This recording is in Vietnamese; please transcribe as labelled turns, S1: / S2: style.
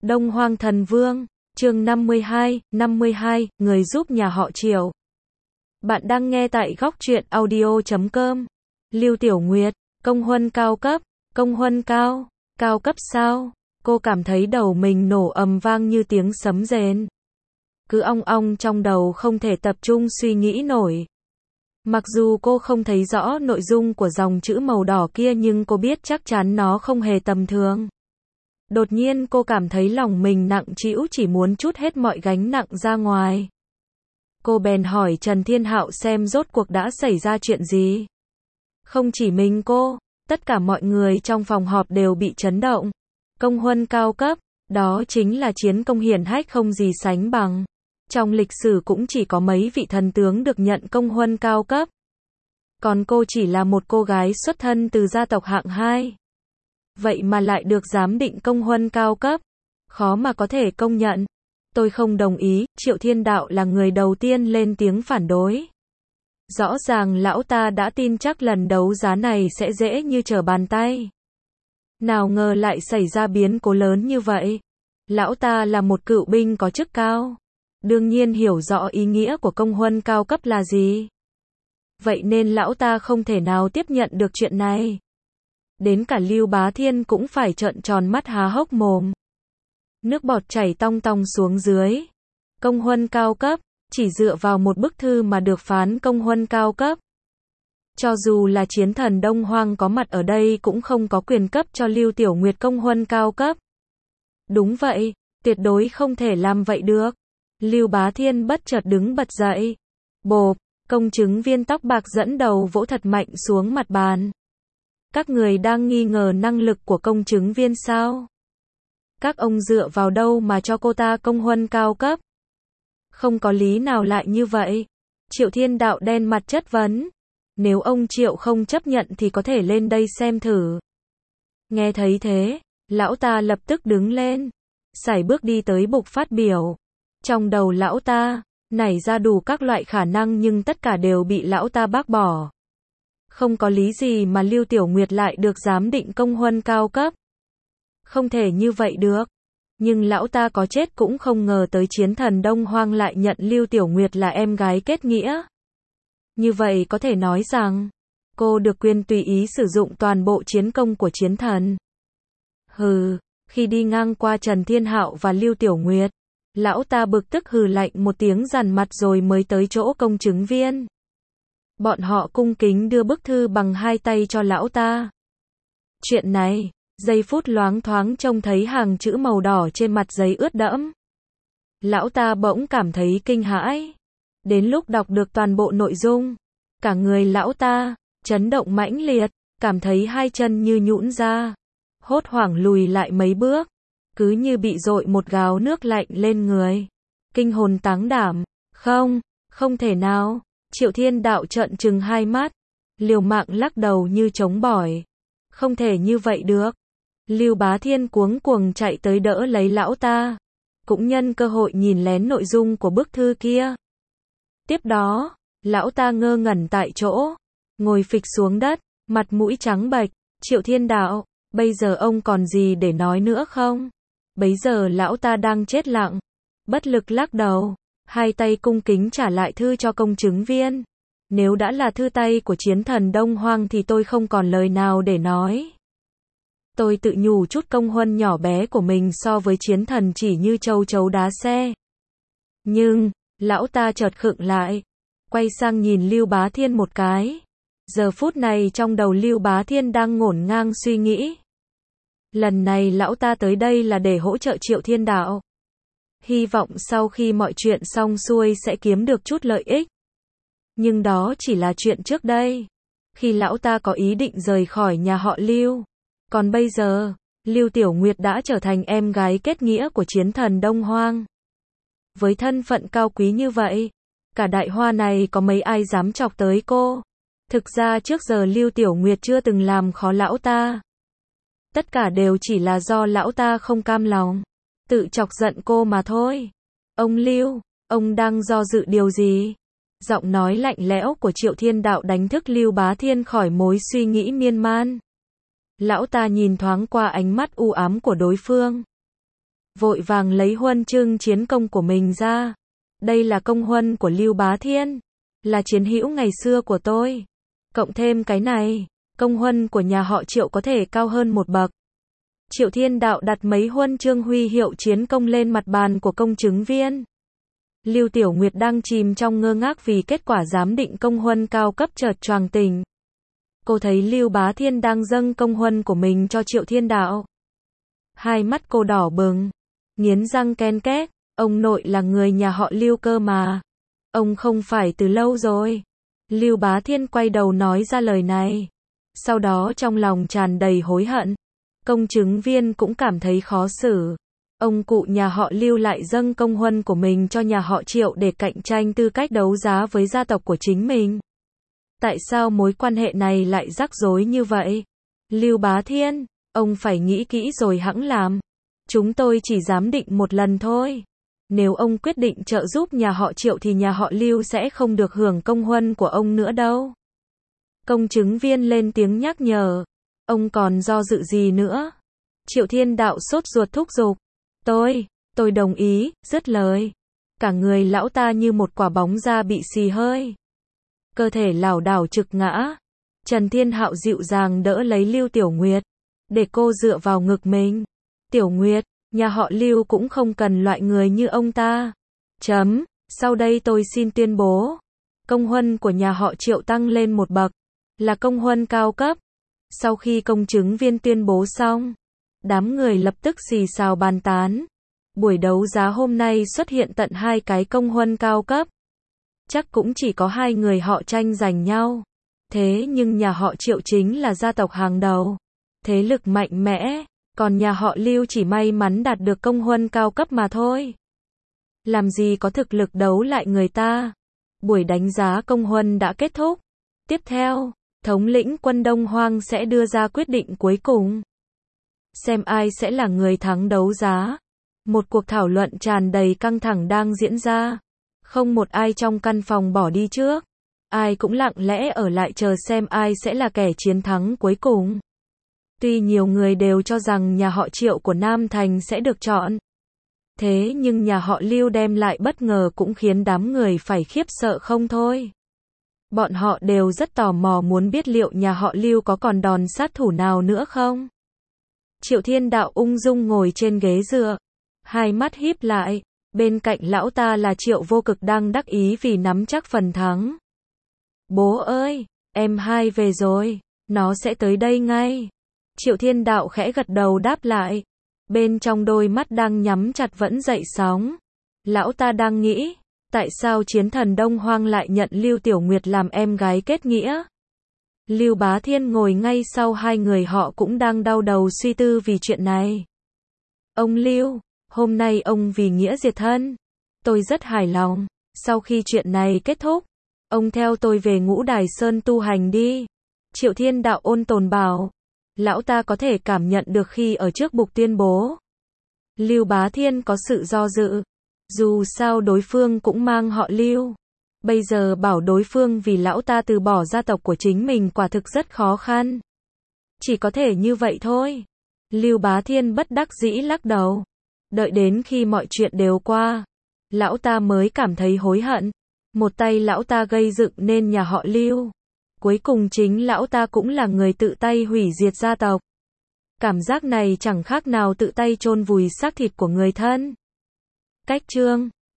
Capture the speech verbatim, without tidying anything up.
S1: Đông Hoang Thần Vương, chương năm mươi hai, năm mươi hai, người giúp nhà họ Triệu. Bạn đang nghe tại góc truyện audio chấm com. Lưu Tiểu Nguyệt, công huân cao cấp, công huân cao, cao cấp sao? Cô cảm thấy đầu mình nổ ầm vang như tiếng sấm rền. Cứ ong ong trong đầu không thể tập trung suy nghĩ nổi. Mặc dù cô không thấy rõ nội dung của dòng chữ màu đỏ kia nhưng cô biết chắc chắn nó không hề tầm thường. Đột nhiên cô cảm thấy lòng mình nặng trĩu, chỉ muốn trút hết mọi gánh nặng ra ngoài. Cô bèn hỏi Trần Thiên Hạo xem rốt cuộc đã xảy ra chuyện gì. Không chỉ mình cô, tất cả mọi người trong phòng họp đều bị chấn động. Công huân cao cấp, đó chính là chiến công hiển hách không gì sánh bằng. Trong lịch sử cũng chỉ có mấy vị thần tướng được nhận công huân cao cấp. Còn cô chỉ là một cô gái xuất thân từ gia tộc hạng hai. Vậy mà lại được giám định công huân cao cấp. Khó mà có thể công nhận. Tôi không đồng ý. Triệu Thiên Đạo là người đầu tiên lên tiếng phản đối. Rõ ràng lão ta đã tin chắc lần đấu giá này sẽ dễ như trở bàn tay. Nào ngờ lại xảy ra biến cố lớn như vậy. Lão ta là một cựu binh có chức cao. Đương nhiên hiểu rõ ý nghĩa của công huân cao cấp là gì. Vậy nên lão ta không thể nào tiếp nhận được chuyện này. Đến cả Lưu Bá Thiên cũng phải trợn tròn mắt há hốc mồm. Nước bọt chảy tong tong xuống dưới. Công huân cao cấp, chỉ dựa vào một bức thư mà được phán công huân cao cấp. Cho dù là chiến thần Đông Hoang có mặt ở đây cũng không có quyền cấp cho Lưu Tiểu Nguyệt công huân cao cấp. Đúng vậy, tuyệt đối không thể làm vậy được. Lưu Bá Thiên bất chợt đứng bật dậy. Bộp, công chứng viên tóc bạc dẫn đầu vỗ thật mạnh xuống mặt bàn. Các người đang nghi ngờ năng lực của công chứng viên sao? Các ông dựa vào đâu mà cho cô ta công huân cao cấp? Không có lý nào lại như vậy. Triệu Thiên Đạo đen mặt chất vấn. Nếu ông Triệu không chấp nhận thì có thể lên đây xem thử. Nghe thấy thế, lão ta lập tức đứng lên, sải bước đi tới bục phát biểu. Trong đầu lão ta nảy ra đủ các loại khả năng nhưng tất cả đều bị lão ta bác bỏ. Không có lý gì mà Lưu Tiểu Nguyệt lại được giám định công huân cao cấp. Không thể như vậy được. Nhưng lão ta có chết cũng không ngờ tới chiến thần Đông Hoang lại nhận Lưu Tiểu Nguyệt là em gái kết nghĩa. Như vậy có thể nói rằng, cô được quyền tùy ý sử dụng toàn bộ chiến công của chiến thần. Hừ, khi đi ngang qua Trần Thiên Hạo và Lưu Tiểu Nguyệt, lão ta bực tức hừ lạnh một tiếng dằn mặt rồi mới tới chỗ công chứng viên. Bọn họ cung kính đưa bức thư bằng hai tay cho lão ta. Chuyện này, giây phút loáng thoáng trông thấy hàng chữ màu đỏ trên mặt giấy ướt đẫm. Lão ta bỗng cảm thấy kinh hãi. Đến lúc đọc được toàn bộ nội dung, cả người lão ta chấn động mãnh liệt, cảm thấy hai chân như nhũn ra, hốt hoảng lùi lại mấy bước, cứ như bị dội một gáo nước lạnh lên người. Kinh hồn táng đảm, không, không thể nào. Triệu Thiên Đạo trợn trừng hai mắt, liều mạng lắc đầu như chống bỏi. Không thể như vậy được. Lưu Bá Thiên cuống cuồng chạy tới đỡ lấy lão ta, cũng nhân cơ hội nhìn lén nội dung của bức thư kia. Tiếp đó, lão ta ngơ ngẩn tại chỗ, ngồi phịch xuống đất, mặt mũi trắng bệch. Triệu Thiên Đạo, bây giờ ông còn gì để nói nữa không? Bấy giờ lão ta đang chết lặng, bất lực lắc đầu, hai tay cung kính trả lại thư cho công chứng viên. Nếu đã là thư tay của chiến thần Đông Hoang thì tôi không còn lời nào để nói. Tôi tự nhủ chút công huân nhỏ bé của mình so với chiến thần chỉ như châu chấu đá xe. Nhưng, lão ta chợt khựng lại, quay sang nhìn Lưu Bá Thiên một cái. Giờ phút này trong đầu Lưu Bá Thiên đang ngổn ngang suy nghĩ. Lần này lão ta tới đây là để hỗ trợ Triệu Thiên Đạo. Hy vọng sau khi mọi chuyện xong xuôi sẽ kiếm được chút lợi ích. Nhưng đó chỉ là chuyện trước đây, khi lão ta có ý định rời khỏi nhà họ Lưu. Còn bây giờ, Lưu Tiểu Nguyệt đã trở thành em gái kết nghĩa của chiến thần Đông Hoang. Với thân phận cao quý như vậy, cả đại hoa này có mấy ai dám chọc tới cô. Thực ra trước giờ Lưu Tiểu Nguyệt chưa từng làm khó lão ta. Tất cả đều chỉ là do lão ta không cam lòng, tự chọc giận cô mà thôi. Ông Lưu, ông đang do dự điều gì? Giọng nói lạnh lẽo của Triệu Thiên Đạo đánh thức Lưu Bá Thiên khỏi mối suy nghĩ miên man. Lão ta nhìn thoáng qua ánh mắt u ám của đối phương. vội vàng lấy huân chương chiến công của mình ra. Đây là công huân của Lưu Bá Thiên, là chiến hữu ngày xưa của tôi. Cộng thêm cái này, công huân của nhà họ Triệu có thể cao hơn một bậc. Triệu Thiên Đạo đặt mấy huân chương huy hiệu chiến công lên mặt bàn của công chứng viên. Lưu Tiểu Nguyệt đang chìm trong ngơ ngác vì kết quả giám định công huân cao cấp chợt choàng tỉnh. Cô thấy Lưu Bá Thiên đang dâng công huân của mình cho Triệu Thiên Đạo. Hai mắt cô đỏ bừng, nghiến răng ken két, ông nội là người nhà họ Lưu cơ mà. Ông không phải từ lâu rồi. Lưu Bá Thiên quay đầu nói ra lời này. Sau đó trong lòng tràn đầy hối hận. Công chứng viên cũng cảm thấy khó xử. Ông cụ nhà họ Lưu lại dâng công huân của mình cho nhà họ Triệu để cạnh tranh tư cách đấu giá với gia tộc của chính mình. Tại sao mối quan hệ này lại rắc rối như vậy? Lưu Bá Thiên, ông phải nghĩ kỹ rồi hẵng làm. Chúng tôi chỉ giám định một lần thôi. Nếu ông quyết định trợ giúp nhà họ Triệu thì nhà họ Lưu sẽ không được hưởng công huân của ông nữa đâu. Công chứng viên lên tiếng nhắc nhở. Ông còn do dự gì nữa? Triệu Thiên Đạo sốt ruột thúc giục. Tôi, tôi đồng ý, dứt lời. Cả người lão ta như một quả bóng da bị xì hơi. Cơ thể lảo đảo trực ngã. Trần Thiên Hạo dịu dàng đỡ lấy Lưu Tiểu Nguyệt, để cô dựa vào ngực mình. Tiểu Nguyệt, nhà họ Lưu cũng không cần loại người như ông ta. Chấm, sau đây tôi xin tuyên bố. Công huân của nhà họ Triệu tăng lên một bậc. Là công huân cao cấp. Sau khi công chứng viên tuyên bố xong, đám người lập tức xì xào bàn tán. Buổi đấu giá hôm nay xuất hiện tận hai cái công huân cao cấp. Chắc cũng chỉ có hai người họ tranh giành nhau. Thế nhưng nhà họ Triệu chính là gia tộc hàng đầu. Thế lực mạnh mẽ. Còn nhà họ Lưu chỉ may mắn đạt được công huân cao cấp mà thôi. Làm gì có thực lực đấu lại người ta. Buổi đánh giá công huân đã kết thúc. Tiếp theo, thống lĩnh quân Đông Hoang sẽ đưa ra quyết định cuối cùng. Xem ai sẽ là người thắng đấu giá. Một cuộc thảo luận tràn đầy căng thẳng đang diễn ra. Không một ai trong căn phòng bỏ đi trước. Ai cũng lặng lẽ ở lại chờ xem ai sẽ là kẻ chiến thắng cuối cùng. Tuy nhiều người đều cho rằng nhà họ Triệu của Nam Thành sẽ được chọn. Thế nhưng nhà họ Lưu đem lại bất ngờ cũng khiến đám người phải khiếp sợ không thôi. Bọn họ đều rất tò mò muốn biết liệu nhà họ Lưu có còn đòn sát thủ nào nữa không. Triệu Thiên Đạo ung dung ngồi trên ghế dựa. Hai mắt híp lại. Bên cạnh lão ta là Triệu Vô Cực đang đắc ý vì nắm chắc phần thắng. Bố ơi, em hai về rồi. Nó sẽ tới đây ngay. Triệu Thiên Đạo khẽ gật đầu đáp lại. Bên trong đôi mắt đang nhắm chặt vẫn dậy sóng. Lão ta đang nghĩ, tại sao chiến thần Đông Hoang lại nhận Lưu Tiểu Nguyệt làm em gái kết nghĩa? Lưu Bá Thiên ngồi ngay sau hai người họ cũng đang đau đầu suy tư vì chuyện này. Ông Lưu, hôm nay ông vì nghĩa diệt thân. Tôi rất hài lòng. Sau khi chuyện này kết thúc, ông theo tôi về Ngũ Đài Sơn tu hành đi. Triệu Thiên Đạo ôn tồn bảo. Lão ta có thể cảm nhận được khi ở trước bục tuyên bố. Lưu Bá Thiên có sự do dự. Dù sao đối phương cũng mang họ Lưu. Bây giờ bảo đối phương vì lão ta từ bỏ gia tộc của chính mình quả thực rất khó khăn. Chỉ có thể như vậy thôi. Lưu Bá Thiên bất đắc dĩ lắc đầu. Đợi đến khi mọi chuyện đều qua, lão ta mới cảm thấy hối hận. Một tay lão ta gây dựng nên nhà họ Lưu. Cuối cùng chính lão ta cũng là người tự tay hủy diệt gia tộc. Cảm giác này chẳng khác nào tự tay chôn vùi xác thịt của người thân. Cách chương